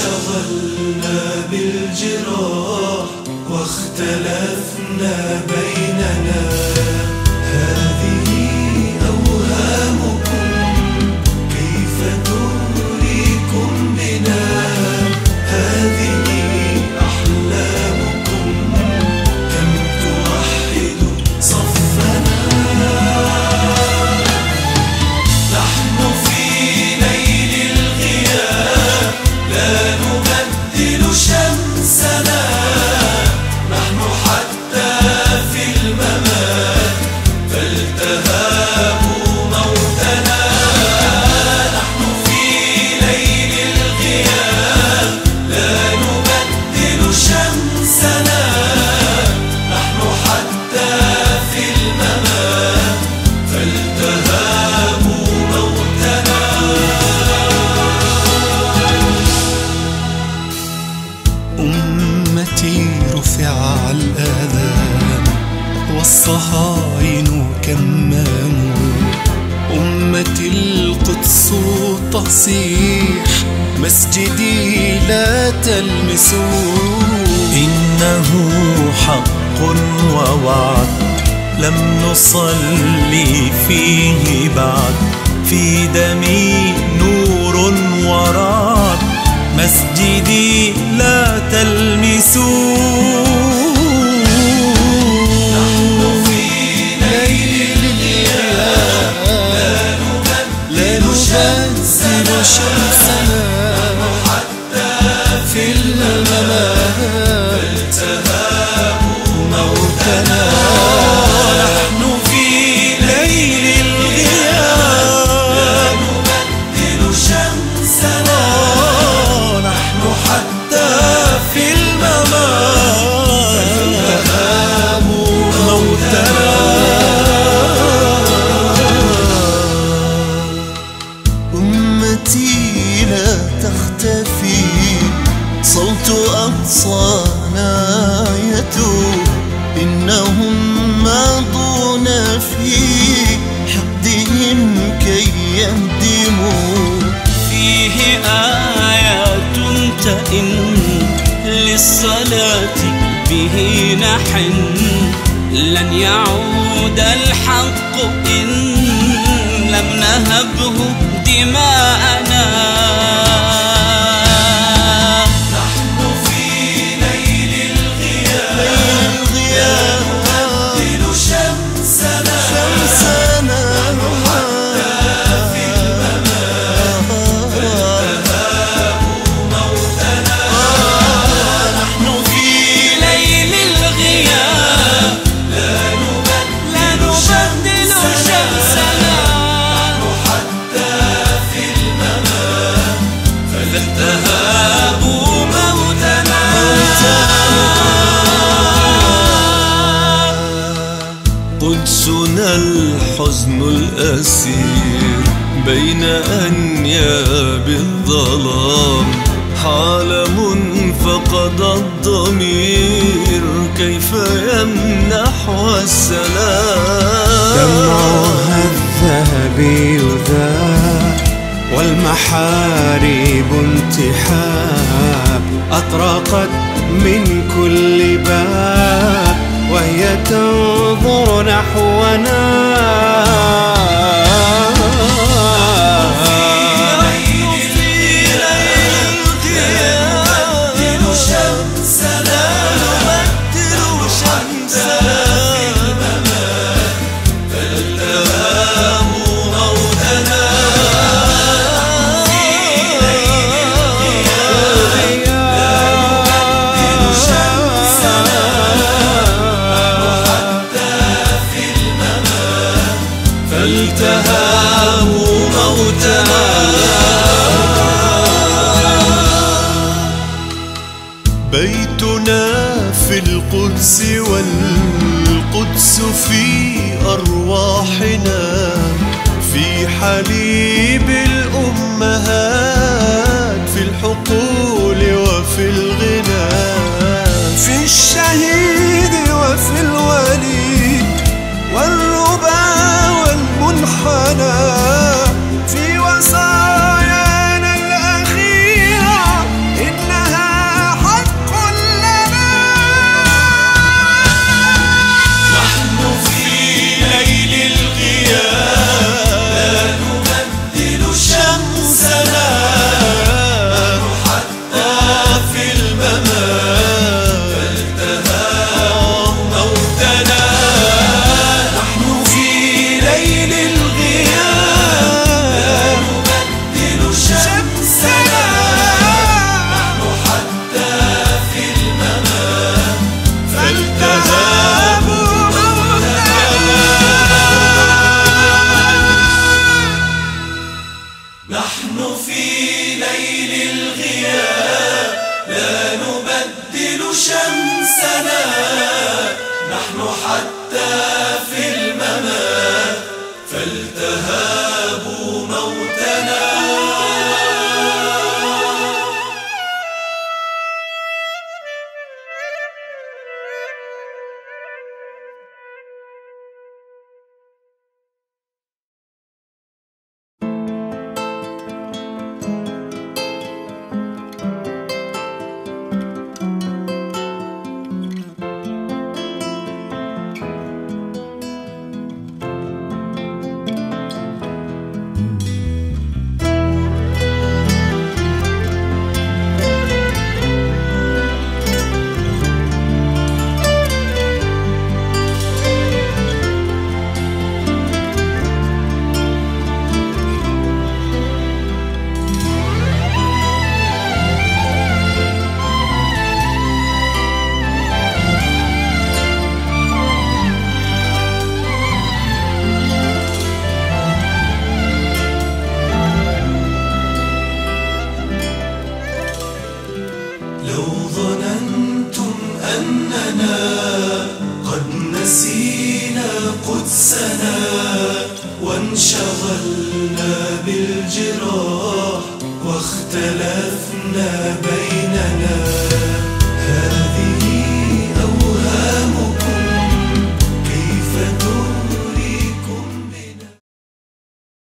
انشغلنا بالجراح واختلفنا بيننا. هذه أوهامكم كيف تغريكم بنا، هذه أحلامكم كم توحد صفنا. نحن في ليل الغياب لا نبدل شمسنا، نحن حتى في الممات فالتهاب موتنا. نحن في ليل الغياب لا نبدل شمسنا، نحن حتى في الممات فالتهاب موتنا. أمتي رفع الآذان والصهاين كماموا، أمتي القدس تصيح مسجدي لا تلمسوا. إنه حق ووعد لم نصلي فيه بعد، في دمي نور ورعد مسجدي لا تلمسوا. نحن في ليل الغياب لا نبدل شمسنا، حتى في الممات فالتهاب موتنا. نحن في ليل الغياب لا نبدل شمسنا، نحن حتى في الممات فالتهاب موتنا. أمتي لا تختفي، صوت أقصانا يتوب، إنهم ماضون في حقدهم كي يهدموا. فيه آيات تئن للصلاة به نحن، لن يعود الحق إن لم نهبه دماءنا. نحن في ليل الغياب لا نبدل شمسنا، نحن حتى في الممات فالتهاب موتنا. نحن في ليل الغياب لا نبدل شمسنا، نحن حتى في الممات فالتهاب موتنا. قدسنا الحزن الأسير بين أنياب الظلام، عالم فقد الضمير كيف يمنح السلام. دمعها الذهب يذاب والمحاريب انتحاب، أطرقت من كل باب وهي تنظر نحونا. فالتهاب موتنا. بيتنا في القدس والقدس في أرواحنا، في حليب الأمهات، في الحقول وفي الغنى، في الشهيد وفي الوليد والربا والمنحنى، في وصايانا الأخيرة إن حتى في الممات فالتهابوا موتنا. لو ظننتم أننا قد نسينا قدسنا وانشغلنا بالجراح واختلفنا بيننا